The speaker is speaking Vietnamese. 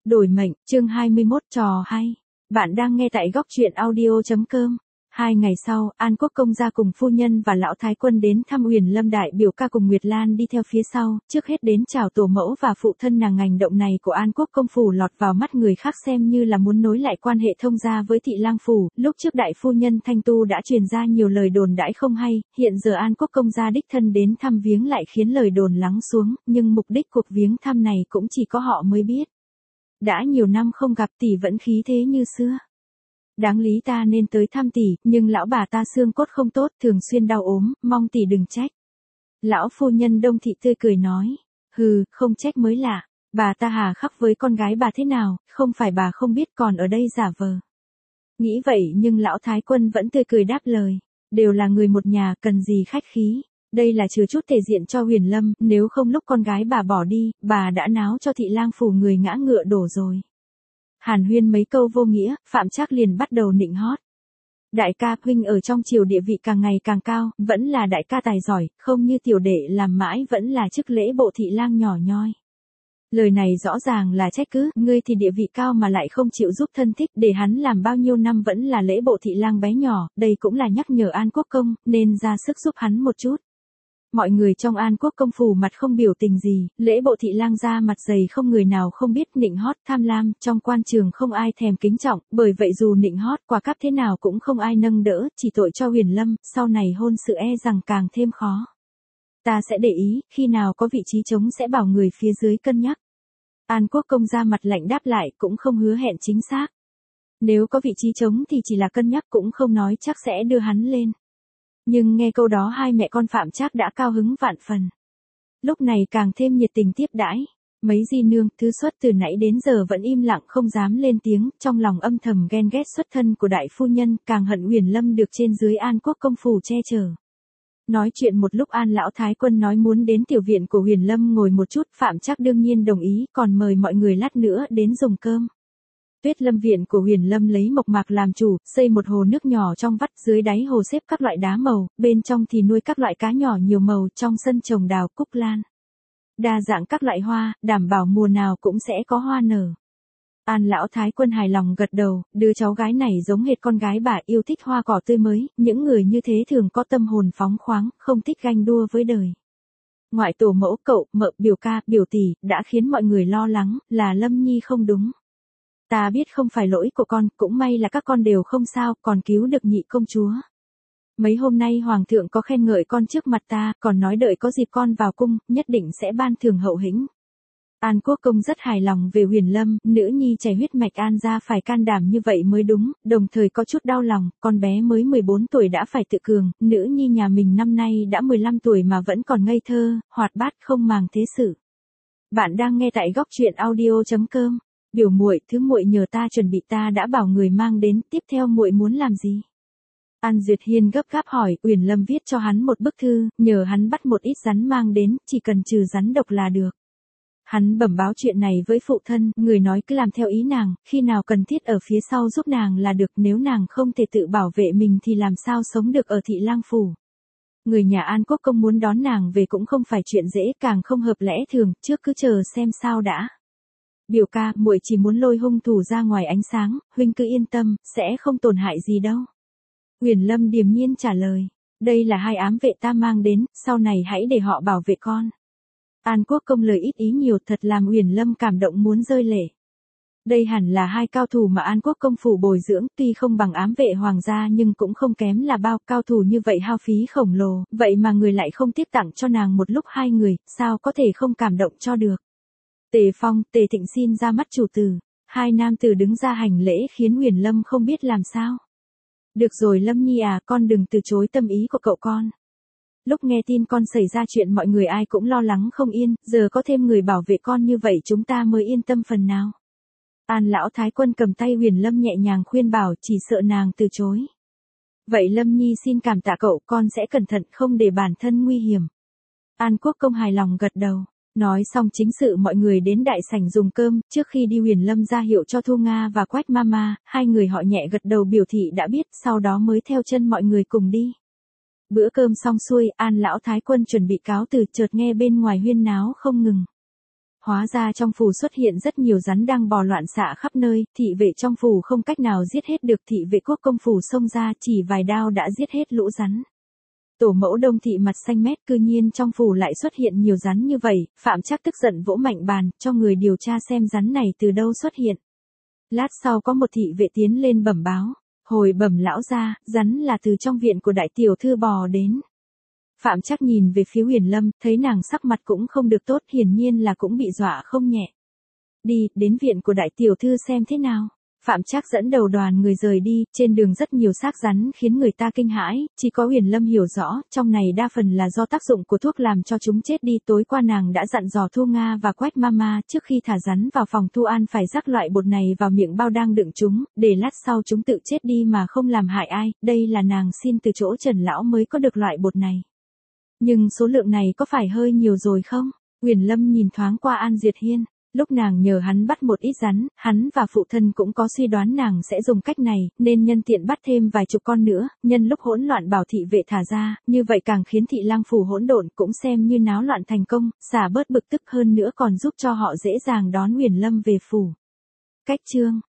Đổi mệnh, chương 21 trò hay. Bạn đang nghe tại góc truyện audio.com. 2 ngày sau, An Quốc công gia cùng phu nhân và lão thái quân đến thăm Uyển Lâm đại biểu ca cùng Nguyệt Lan đi theo phía sau, trước hết đến chào tổ mẫu và phụ thân nàng. Hành động này của An Quốc công phủ lọt vào mắt người khác xem như là muốn nối lại quan hệ thông gia với Thị Lang phủ. Lúc trước đại phu nhân Thanh Tu đã truyền ra nhiều lời đồn đãi không hay, hiện giờ An Quốc công gia đích thân đến thăm viếng lại khiến lời đồn lắng xuống, nhưng mục đích cuộc viếng thăm này cũng chỉ có họ mới biết. Đã nhiều năm không gặp tỷ vẫn khí thế như xưa. Đáng lý ta nên tới thăm tỷ, nhưng lão bà ta xương cốt không tốt, thường xuyên đau ốm, mong tỷ đừng trách. Lão phu nhân Đông Thị tươi cười nói, hừ, không trách mới lạ, bà ta hà khắc với con gái bà thế nào, không phải bà không biết còn ở đây giả vờ. Nghĩ vậy nhưng lão thái quân vẫn tươi cười đáp lời, đều là người một nhà, cần gì khách khí. Đây là chừa chút thể diện cho Uyển Lâm, nếu không lúc con gái bà bỏ đi, bà đã náo cho Thị Lang phủ người ngã ngựa đổ rồi. Hàn huyên mấy câu vô nghĩa, Phạm Trác liền bắt đầu nịnh hót. Đại ca huynh ở trong triều địa vị càng ngày càng cao, vẫn là đại ca tài giỏi, không như tiểu đệ làm mãi vẫn là chức lễ bộ thị lang nhỏ nhoi. Lời này rõ ràng là trách cứ, ngươi thì địa vị cao mà lại không chịu giúp thân thích, để hắn làm bao nhiêu năm vẫn là lễ bộ thị lang bé nhỏ, đây cũng là nhắc nhở An Quốc công, nên ra sức giúp hắn một chút. Mọi người trong An Quốc công phủ mặt không biểu tình gì, lễ bộ thị lang ra mặt dày không người nào không biết, nịnh hót tham lam, trong quan trường không ai thèm kính trọng, bởi vậy dù nịnh hót quả cáp thế nào cũng không ai nâng đỡ, chỉ tội cho Uyển Lâm, sau này hôn sự e rằng càng thêm khó. Ta sẽ để ý, khi nào có vị trí trống sẽ bảo người phía dưới cân nhắc. An Quốc công ra mặt lạnh đáp lại, cũng không hứa hẹn chính xác. Nếu có vị trí trống thì chỉ là cân nhắc, cũng không nói chắc sẽ đưa hắn lên. Nhưng nghe câu đó hai mẹ con Phạm Trác đã cao hứng vạn phần. Lúc này càng thêm nhiệt tình tiếp đãi. Mấy di nương, thứ xuất từ nãy đến giờ vẫn im lặng không dám lên tiếng, trong lòng âm thầm ghen ghét xuất thân của đại phu nhân, càng hận Uyển Lâm được trên dưới An Quốc công phủ che chở. Nói chuyện một lúc An lão thái quân nói muốn đến tiểu viện của Uyển Lâm ngồi một chút, Phạm Trác đương nhiên đồng ý, còn mời mọi người lát nữa đến dùng cơm. Tuyết Lâm viện của Uyển Lâm lấy mộc mạc làm chủ, xây một hồ nước nhỏ trong vắt, dưới đáy hồ xếp các loại đá màu, bên trong thì nuôi các loại cá nhỏ nhiều màu, trong sân trồng đào, cúc lan. Đa dạng các loại hoa, đảm bảo mùa nào cũng sẽ có hoa nở. An lão thái quân hài lòng gật đầu, đứa cháu gái này giống hệt con gái bà, yêu thích hoa cỏ tươi mới, những người như thế thường có tâm hồn phóng khoáng, không thích ganh đua với đời. Ngoại tổ mẫu, cậu, mợ, biểu ca, biểu tỷ, đã khiến mọi người lo lắng, là Lâm Nhi không đúng. Ta biết không phải lỗi của con, cũng may là các con đều không sao, còn cứu được nhị công chúa. Mấy hôm nay hoàng thượng có khen ngợi con trước mặt ta, còn nói đợi có dịp con vào cung, nhất định sẽ ban thưởng hậu hĩnh. An Quốc công rất hài lòng về Uyển Lâm, nữ nhi chảy huyết mạch An gia phải can đảm như vậy mới đúng, đồng thời có chút đau lòng, con bé mới 14 tuổi đã phải tự cường, nữ nhi nhà mình năm nay đã 15 tuổi mà vẫn còn ngây thơ, hoạt bát không màng thế sự. Bạn đang nghe tại góc truyện audio.com. Biểu muội, thứ muội nhờ ta chuẩn bị ta đã bảo người mang đến, tiếp theo muội muốn làm gì? An Duyệt Hiên gấp gáp hỏi, Uyển Lâm viết cho hắn một bức thư, nhờ hắn bắt một ít rắn mang đến, chỉ cần trừ rắn độc là được. Hắn bẩm báo chuyện này với phụ thân, người nói cứ làm theo ý nàng, khi nào cần thiết ở phía sau giúp nàng là được, nếu nàng không thể tự bảo vệ mình thì làm sao sống được ở Thị Lang phủ. Người nhà An Quốc công muốn đón nàng về cũng không phải chuyện dễ, càng không hợp lẽ thường, trước cứ chờ xem sao đã. Biểu ca, muội chỉ muốn lôi hung thủ ra ngoài ánh sáng, huynh cứ yên tâm, sẽ không tổn hại gì đâu. Uyển Lâm điềm nhiên trả lời, đây là hai ám vệ ta mang đến, sau này hãy để họ bảo vệ con. An Quốc công lời ít ý nhiều thật làm Uyển Lâm cảm động muốn rơi lệ. Đây hẳn là hai cao thủ mà An Quốc công phủ bồi dưỡng, tuy không bằng ám vệ hoàng gia nhưng cũng không kém là bao, cao thủ như vậy hao phí khổng lồ, vậy mà người lại không tiếp tặng cho nàng một lúc hai người, sao có thể không cảm động cho được. Tề Phong, Tề Thịnh xin ra mắt chủ tử, hai nam tử đứng ra hành lễ khiến Uyển Lâm không biết làm sao. Được rồi Lâm Nhi à, con đừng từ chối tâm ý của cậu con. Lúc nghe tin con xảy ra chuyện mọi người ai cũng lo lắng không yên, giờ có thêm người bảo vệ con như vậy chúng ta mới yên tâm phần nào. An lão thái quân cầm tay Uyển Lâm nhẹ nhàng khuyên bảo, chỉ sợ nàng từ chối. Vậy Lâm Nhi xin cảm tạ cậu, con sẽ cẩn thận không để bản thân nguy hiểm. An Quốc công hài lòng gật đầu. Nói xong chính sự mọi người đến đại sảnh dùng cơm, trước khi đi Uyển Lâm ra hiệu cho Thu Nga và Quách Mama, hai người họ nhẹ gật đầu biểu thị đã biết, sau đó mới theo chân mọi người cùng đi. Bữa cơm xong xuôi, An lão thái quân chuẩn bị cáo từ, chợt nghe bên ngoài huyên náo không ngừng. Hóa ra trong phủ xuất hiện rất nhiều rắn đang bò loạn xạ khắp nơi, thị vệ trong phủ không cách nào giết hết được, thị vệ quốc công phủ xông ra chỉ vài đao đã giết hết lũ rắn. Tổ mẫu Đông thị mặt xanh mét, cư nhiên trong phủ lại xuất hiện nhiều rắn như vậy, Phạm Trác tức giận vỗ mạnh bàn, cho người điều tra xem rắn này từ đâu xuất hiện. Lát sau có một thị vệ tiến lên bẩm báo, hồi bẩm lão gia, rắn là từ trong viện của đại tiểu thư bò đến. Phạm Trác nhìn về phía Huyền Lâm, thấy nàng sắc mặt cũng không được tốt, hiển nhiên là cũng bị dọa không nhẹ. Đi, đến viện của đại tiểu thư xem thế nào. Phạm Trác dẫn đầu đoàn người rời đi, trên đường rất nhiều xác rắn khiến người ta kinh hãi, chỉ có Huyền Lâm hiểu rõ, trong này đa phần là do tác dụng của thuốc làm cho chúng chết đi. Tối qua nàng đã dặn dò Thu Nga và Quách Mama trước khi thả rắn vào phòng Thu An phải rắc loại bột này vào miệng bao đang đựng chúng, để lát sau chúng tự chết đi mà không làm hại ai. Đây là nàng xin từ chỗ Trần lão mới có được loại bột này. Nhưng số lượng này có phải hơi nhiều rồi không? Huyền Lâm nhìn thoáng qua An Duyệt Hiên. Lúc nàng nhờ hắn bắt một ít rắn, hắn và phụ thân cũng có suy đoán nàng sẽ dùng cách này, nên nhân tiện bắt thêm vài chục con nữa, nhân lúc hỗn loạn bảo thị vệ thả ra, như vậy càng khiến thị lang phủ hỗn độn, cũng xem như náo loạn thành công, xả bớt bực tức, hơn nữa còn giúp cho họ dễ dàng đón Huyền Lâm về phủ. Cách chương